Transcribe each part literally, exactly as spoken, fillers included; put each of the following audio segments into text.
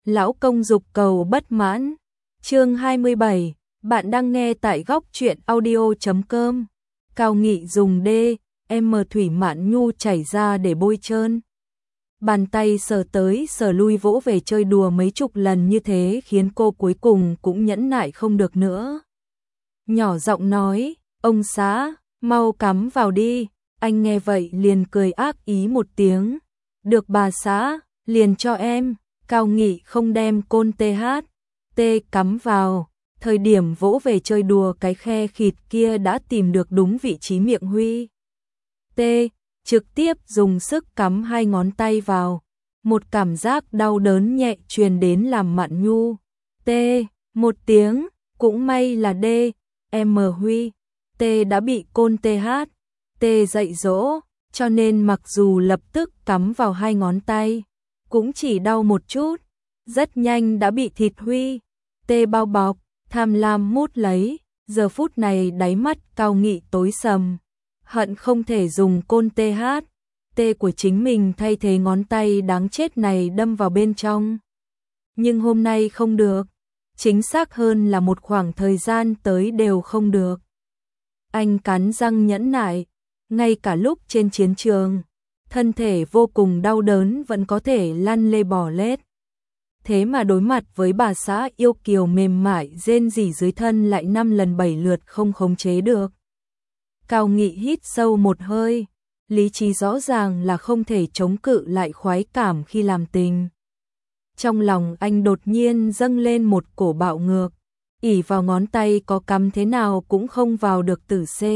Lão công dục cầu bất mãn. Chương hai mươi bảy, bạn đang nghe tại góc truyện audio chấm com. Cao Nghị dùng D, M thủy mạn nhu chảy ra để bôi trơn. Bàn tay sờ tới sờ lui vỗ về chơi đùa mấy chục lần như thế khiến cô cuối cùng cũng nhẫn nại không được nữa. Nhỏ giọng nói, ông xã, mau cắm vào đi. Anh nghe vậy liền cười ác ý một tiếng. Được bà xã, liền cho em. Cao Nghị không đem côn TH, T cắm vào. Thời điểm vỗ về chơi đùa cái khe khịt kia đã tìm được đúng vị trí miệng Huy. T, trực tiếp dùng sức cắm hai ngón tay vào. Một cảm giác đau đớn nhẹ truyền đến làm Mạn Nhu. T, một tiếng, cũng may là D, M Huy. T đã bị côn TH, T dạy dỗ, cho nên mặc dù lập tức cắm vào hai ngón tay, cũng chỉ đau một chút, rất nhanh đã bị thịt Huy. T bao bọc, tham lam mút lấy, giờ phút này đáy mắt Cao Nghị tối sầm, hận không thể dùng côn TH, T của chính mình thay thế ngón tay đáng chết này đâm vào bên trong. Nhưng hôm nay không được, chính xác hơn là một khoảng thời gian tới đều không được. Anh cắn răng nhẫn nại, ngay cả lúc trên chiến trường, thân thể vô cùng đau đớn vẫn có thể lăn lê bò lết. Thế mà đối mặt với bà xã yêu kiều mềm mại rên rỉ dưới thân lại năm lần bảy lượt không khống chế được. Cao Nghị hít sâu một hơi, lý trí rõ ràng là không thể chống cự lại khoái cảm khi làm tình. Trong lòng anh đột nhiên dâng lên một cổ bạo ngược, ỉ vào ngón tay có cắm thế nào cũng không vào được tử C.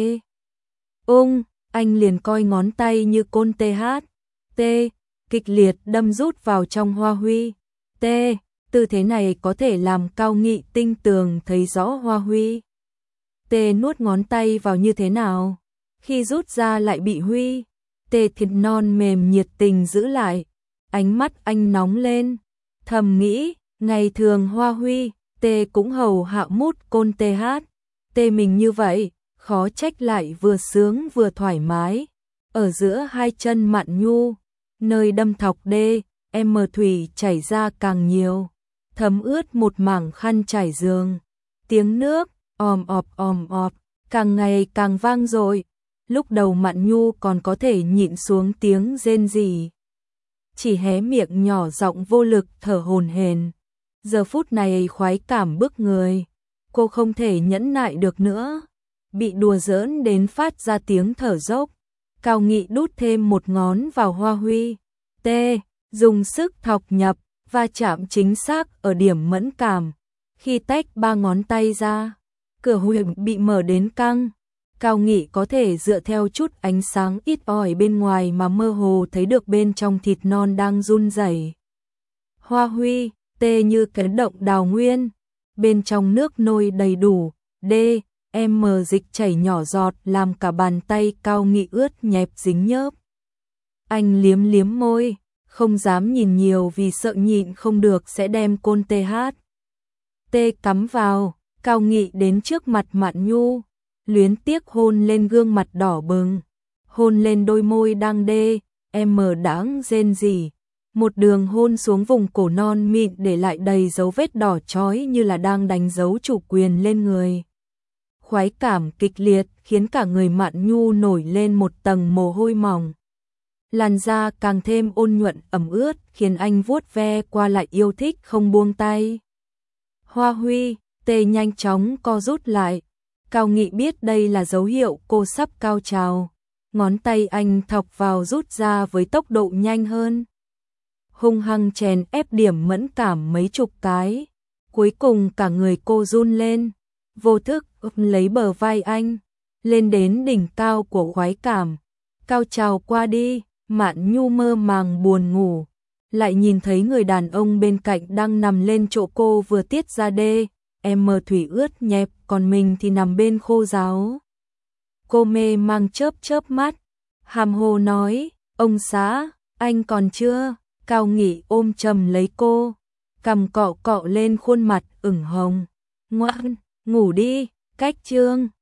Ung, anh liền coi ngón tay như côn TH, T, kịch liệt đâm rút vào trong hoa huy. T, tư thế này có thể làm Cao Nghị tinh tường thấy rõ hoa huy. T nuốt ngón tay vào như thế nào, khi rút ra lại bị Huy. T thịt non mềm nhiệt tình giữ lại, ánh mắt anh nóng lên, thầm nghĩ, ngày thường hoa Huy, T cũng hầu hạ mút côn TH, T mình như vậy, khó trách lại vừa sướng vừa thoải mái. Ở giữa hai chân Mạn Nhu, nơi đâm thọc D, M thủy chảy ra càng nhiều, thấm ướt một mảng khăn trải giường. Tiếng nước òm ọp òm ọp càng ngày càng vang dội. Lúc đầu Mạn Nhu còn có thể nhịn xuống tiếng rên rỉ, chỉ hé miệng nhỏ giọng vô lực thở hổn hển. Giờ phút này khoái cảm bức người, cô không thể nhẫn nại được nữa, bị đùa giỡn đến phát ra tiếng thở dốc. Cao Nghị đút thêm một ngón vào hoa huy. T, dùng sức thọc nhập, va chạm chính xác ở điểm mẫn cảm. Khi tách ba ngón tay ra, cửa huyệt bị mở đến căng. Cao Nghị có thể dựa theo chút ánh sáng ít ỏi bên ngoài mà mơ hồ thấy được bên trong thịt non đang run rẩy. Hoa huy, T như cái động đào nguyên, bên trong nước nôi đầy đủ, D, M dịch chảy nhỏ giọt làm cả bàn tay Cao Nghị ướt nhẹp dính nhớp. Anh liếm liếm môi, không dám nhìn nhiều vì sợ nhịn không được sẽ đem côn TH, T cắm vào. Cao Nghị đến trước mặt Mạn Nhu, luyến tiếc hôn lên gương mặt đỏ bừng, hôn lên đôi môi đang D, M đáng rên rỉ, một đường hôn xuống vùng cổ non mịn để lại đầy dấu vết đỏ chói như là đang đánh dấu chủ quyền lên người. Khoái cảm kịch liệt khiến cả người Mạn Nhu nổi lên một tầng mồ hôi mỏng. Làn da càng thêm ôn nhuận ẩm ướt khiến anh vuốt ve qua lại yêu thích không buông tay. Hoa huy, T nhanh chóng co rút lại. Cao Nghị biết đây là dấu hiệu cô sắp cao trào. Ngón tay anh thọc vào rút ra với tốc độ nhanh hơn, hung hăng chèn ép điểm mẫn cảm mấy chục cái. Cuối cùng cả người cô run lên, vô thức ôm lấy bờ vai anh, lên đến đỉnh cao của khoái cảm. Cao trào qua đi, Mạn Nhu mơ màng buồn ngủ, lại nhìn thấy người đàn ông bên cạnh đang nằm lên chỗ cô vừa tiết ra D, M thủy ướt nhẹp, còn mình thì nằm bên khô ráo. Cô mê mang chớp chớp mắt, hàm hồ nói, ông xã, anh còn chưa? Cao Nghị ôm chầm lấy cô, cằm cọ cọ lên khuôn mặt ửng hồng. Ngoan, ngủ đi, cách chương.